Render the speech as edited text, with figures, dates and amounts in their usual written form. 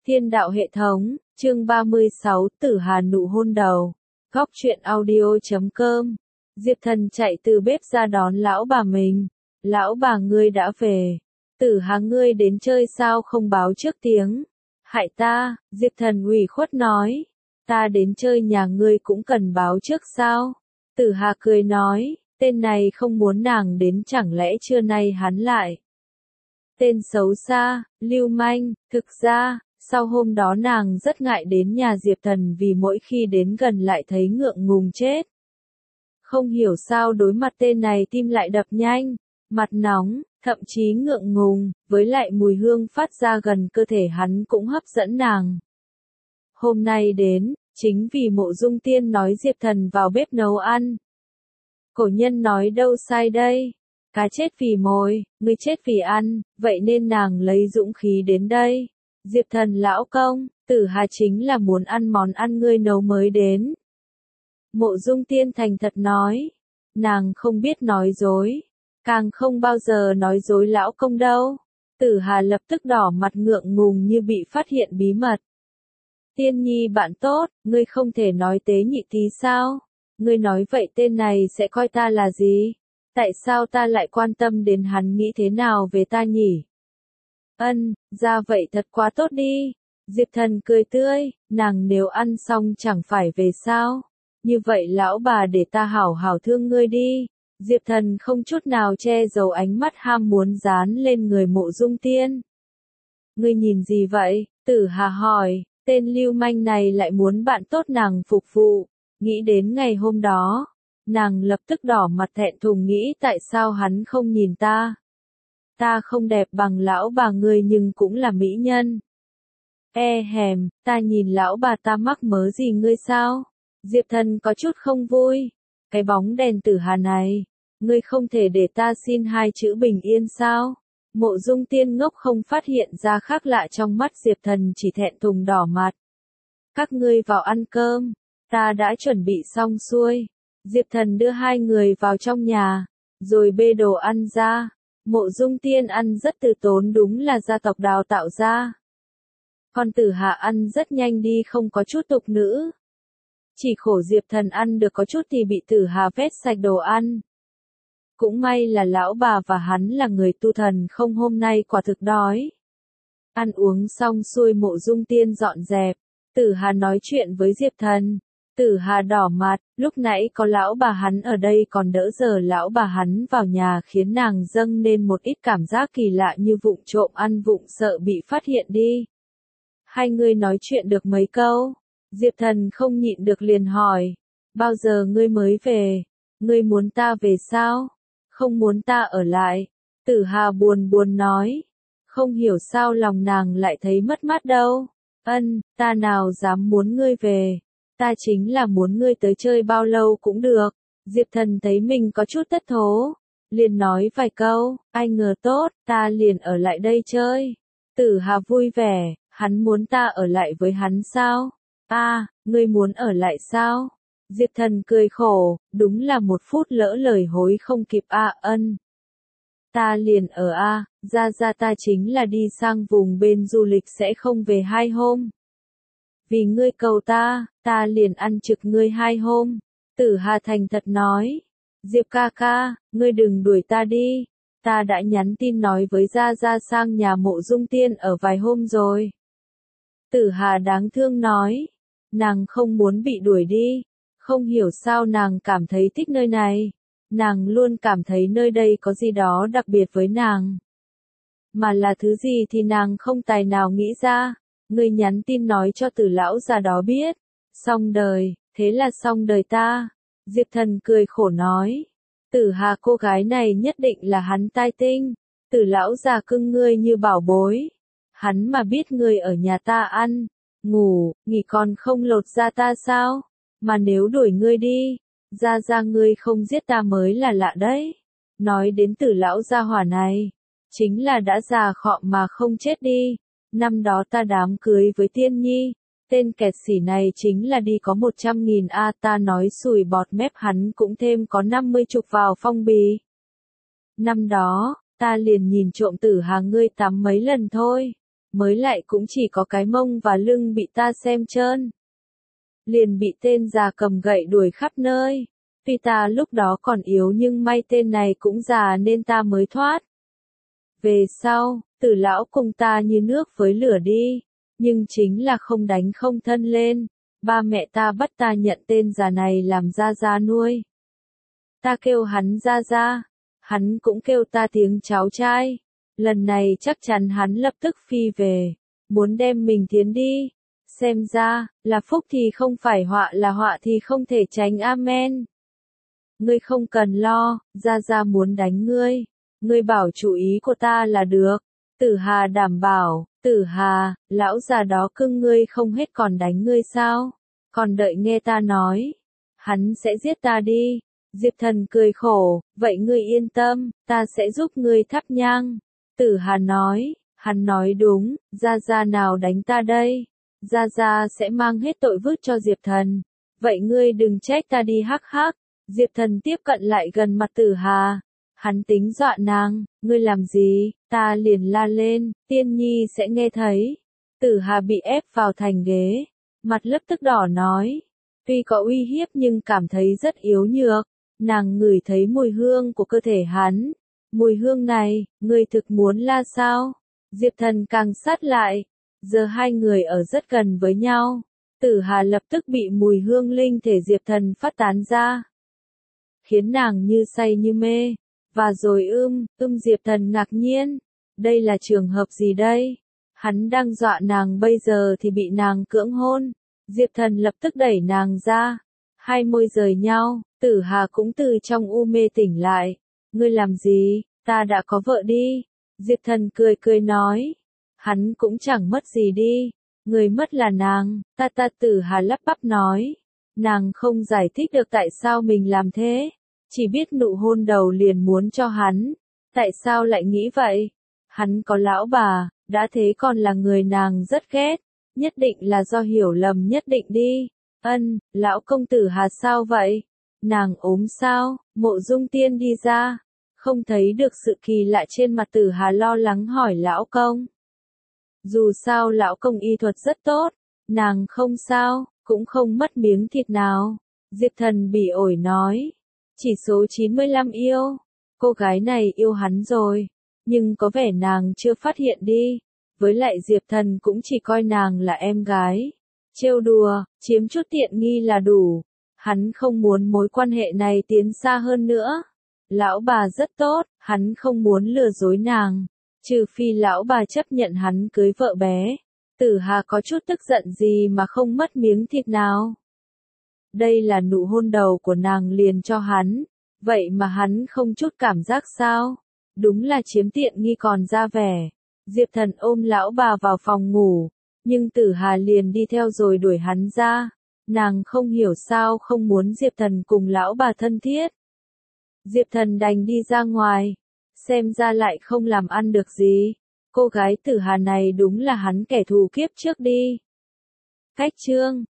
Thiên đạo hệ thống, chương 36, Tử Hà nụ hôn đầu. Góc truyện audio.com. Diệp Thần chạy từ bếp ra đón lão bà mình. Lão bà ngươi đã về. Tử Hà ngươi đến chơi sao không báo trước tiếng. Hại ta, Diệp Thần ủy khuất nói. Ta đến chơi nhà ngươi cũng cần báo trước sao. Tử Hà cười nói, tên này không muốn nàng đến chẳng lẽ trưa nay hắn lại. Tên xấu xa, lưu manh, thực ra, sau hôm đó nàng rất ngại đến nhà Diệp Thần vì mỗi khi đến gần lại thấy ngượng ngùng chết. Không hiểu sao đối mặt tên này tim lại đập nhanh, mặt nóng, thậm chí ngượng ngùng, với lại mùi hương phát ra gần cơ thể hắn cũng hấp dẫn nàng. Hôm nay đến, chính vì Mộ Dung Tiên nói Diệp Thần vào bếp nấu ăn. Cổ nhân nói đâu sai đây. Cá chết vì mồi, người chết vì ăn, vậy nên nàng lấy dũng khí đến đây. Diệp Thần lão công, Tử Hà chính là muốn ăn món ăn ngươi nấu mới đến. Mộ Dung Tiên thành thật nói, nàng không biết nói dối, càng không bao giờ nói dối lão công đâu. Tử Hà lập tức đỏ mặt ngượng ngùng như bị phát hiện bí mật. Tiên nhi bạn tốt, ngươi không thể nói tế nhị tí sao? Ngươi nói vậy tên này sẽ coi ta là gì? Tại sao ta lại quan tâm đến hắn nghĩ thế nào về ta nhỉ? Ra vậy thật quá tốt đi. Diệp Thần cười tươi, nàng nếu ăn xong chẳng phải về sao? Như vậy lão bà để ta hảo hảo thương ngươi đi. Diệp Thần không chút nào che giấu ánh mắt ham muốn dán lên người Mộ Dung Tiên. Ngươi nhìn gì vậy? Tử Hà hỏi, tên lưu manh này lại muốn bạn tốt nàng phục vụ. Nghĩ đến ngày hôm đó, nàng lập tức đỏ mặt thẹn thùng nghĩ tại sao hắn không nhìn ta. Ta không đẹp bằng lão bà ngươi nhưng cũng là mỹ nhân. Hèm, ta nhìn lão bà ta mắc mớ gì ngươi sao? Diệp Thần có chút không vui. Cái bóng đèn Tử Hà này, ngươi không thể để ta xin hai chữ bình yên sao? Mộ Dung Tiên ngốc không phát hiện ra khác lạ trong mắt Diệp Thần chỉ thẹn thùng đỏ mặt. Các ngươi vào ăn cơm, ta đã chuẩn bị xong xuôi. Diệp Thần đưa hai người vào trong nhà, rồi bê đồ ăn ra. Mộ Dung Tiên ăn rất từ tốn đúng là gia tộc đào tạo ra. Còn Tử Hà ăn rất nhanh đi không có chút tục nữ. Chỉ khổ Diệp Thần ăn được có chút thì bị Tử Hà vét sạch đồ ăn. Cũng may là lão bà và hắn là người tu thần không hôm nay quả thực đói. Ăn uống xong xuôi Mộ Dung Tiên dọn dẹp. Tử Hà nói chuyện với Diệp Thần. Tử Hà đỏ mặt, lúc nãy có lão bà hắn ở đây còn đỡ giờ lão bà hắn vào nhà khiến nàng dâng lên một ít cảm giác kỳ lạ như vụng trộm ăn vụng sợ bị phát hiện đi. Hai người nói chuyện được mấy câu, Diệp Thần không nhịn được liền hỏi, bao giờ ngươi mới về, ngươi muốn ta về sao, không muốn ta ở lại. Tử Hà buồn buồn nói, không hiểu sao lòng nàng lại thấy mất mát đâu. Ta nào dám muốn ngươi về. Ta chính là muốn ngươi tới chơi bao lâu cũng được. Diệp Thần thấy mình có chút thất thố, liền nói vài câu, ai ngờ tốt, ta liền ở lại đây chơi. Tử Hà vui vẻ, hắn muốn ta ở lại với hắn sao? Ngươi muốn ở lại sao? Diệp Thần cười khổ, đúng là một phút lỡ lời hối không kịp ta liền ở ra ta chính là đi sang vùng bên du lịch sẽ không về 2 hôm. Vì ngươi cầu ta liền ăn trực ngươi 2 hôm. Tử Hà thành thật nói. Diệp ca ca, ngươi đừng đuổi ta đi. Ta đã nhắn tin nói với Gia sang nhà Mộ Dung Tiên ở vài hôm rồi. Tử Hà đáng thương nói. Nàng không muốn bị đuổi đi. Không hiểu sao nàng cảm thấy thích nơi này. Nàng luôn cảm thấy nơi đây có gì đó đặc biệt với nàng. Mà là thứ gì thì nàng không tài nào nghĩ ra. Ngươi nhắn tin nói cho Tử lão già đó biết. Xong đời, thế là xong đời ta. Diệp Thần cười khổ nói. Tử Hà cô gái này nhất định là hắn tai tinh. Tử lão già cưng ngươi như bảo bối. Hắn mà biết ngươi ở nhà ta ăn, ngủ, nghỉ còn không lột ra ta sao? Mà nếu đuổi ngươi đi, ra ngươi không giết ta mới là lạ đấy. Nói đến Tử lão gia hỏa này, chính là đã già khọ mà không chết đi. Năm đó ta đám cưới với Tiên Nhi, tên kẹt xỉ này chính là đi có 100.000 ta nói sùi bọt mép hắn cũng thêm có 50 chục vào phong bì. Năm đó, ta liền nhìn trộm Tử Hà ngươi tắm mấy lần thôi. mới lại cũng chỉ có cái mông và lưng bị ta xem trơn. Liền bị tên già cầm gậy đuổi khắp nơi. Tuy ta lúc đó còn yếu nhưng may tên này cũng già nên ta mới thoát. Về sau, Tử lão cùng ta như nước với lửa đi, nhưng chính là không đánh không thân lên. Ba mẹ ta bắt ta nhận tên già này làm gia gia nuôi. Ta kêu hắn gia gia, hắn cũng kêu ta tiếng cháu trai. Lần này chắc chắn hắn lập tức phi về, muốn đem mình tiến đi. Xem ra, là phúc thì không phải họa, là họa thì không thể tránh. Amen. Ngươi không cần lo, gia gia muốn đánh ngươi. Ngươi bảo chủ ý của ta là được. Tử Hà đảm bảo. Tử Hà, lão già đó cưng ngươi không hết còn đánh ngươi sao? Còn đợi nghe ta nói. Hắn sẽ giết ta đi. Diệp Thần cười khổ, vậy ngươi yên tâm, ta sẽ giúp ngươi thắp nhang. Tử Hà nói, hắn nói đúng, gia gia nào đánh ta đây? Gia gia sẽ mang hết tội vứt cho Diệp Thần. Vậy ngươi đừng trách ta đi hắc hắc. Diệp Thần tiếp cận lại gần mặt Tử Hà. Hắn tính dọa nàng, ngươi làm gì? Ta liền la lên, Tiên Nhi sẽ nghe thấy. Tử Hà bị ép vào thành ghế, mặt lập tức đỏ nói. Tuy có uy hiếp nhưng cảm thấy rất yếu nhược. Nàng ngửi thấy mùi hương của cơ thể hắn. Mùi hương này, ngươi thực muốn la sao? Diệp Thần càng sát lại. Giờ hai người ở rất gần với nhau. Tử Hà lập tức bị mùi hương linh thể Diệp Thần phát tán ra, khiến nàng như say như mê. Và rồi Diệp Thần ngạc nhiên. Đây là trường hợp gì đây? Hắn đang dọa nàng bây giờ thì bị nàng cưỡng hôn. Diệp Thần lập tức đẩy nàng ra. Hai môi rời nhau, Tử Hà cũng từ trong u mê tỉnh lại. Ngươi làm gì? Ta đã có vợ đi. Diệp Thần cười cười nói. Hắn cũng chẳng mất gì đi. Người mất là nàng. Ta Tử Hà lắp bắp nói. Nàng không giải thích được tại sao mình làm thế. Chỉ biết nụ hôn đầu liền muốn cho hắn. Tại sao lại nghĩ vậy? Hắn có lão bà, đã thế còn là người nàng rất ghét. Nhất định là do hiểu lầm, nhất định đi. Lão công tử Hà sao vậy? Nàng ốm sao? Mộ Dung Tiên đi ra. Không thấy được sự kỳ lạ trên mặt Tử Hà, lo lắng hỏi lão công. Dù sao lão công y thuật rất tốt. Nàng không sao, cũng không mất miếng thịt nào. Diệp Thần bỉ ổi nói. Chỉ số 95 yêu. Cô gái này yêu hắn rồi. Nhưng có vẻ nàng chưa phát hiện đi. Với lại Diệp Thần cũng chỉ coi nàng là em gái. Trêu đùa, chiếm chút tiện nghi là đủ. Hắn không muốn mối quan hệ này tiến xa hơn nữa. Lão bà rất tốt, hắn không muốn lừa dối nàng. Trừ phi lão bà chấp nhận hắn cưới vợ bé. Tử Hà có chút tức giận gì mà không mất miếng thịt nào. Đây là nụ hôn đầu của nàng liền cho hắn. Vậy mà hắn không chút cảm giác sao? Đúng là chiếm tiện nghi còn ra vẻ. Diệp Thần ôm lão bà vào phòng ngủ. Nhưng Tử Hà liền đi theo rồi đuổi hắn ra. Nàng không hiểu sao không muốn Diệp Thần cùng lão bà thân thiết. Diệp Thần đành đi ra ngoài. Xem ra lại không làm ăn được gì. Cô gái Tử Hà này đúng là hắn kẻ thù kiếp trước đi. Cách chương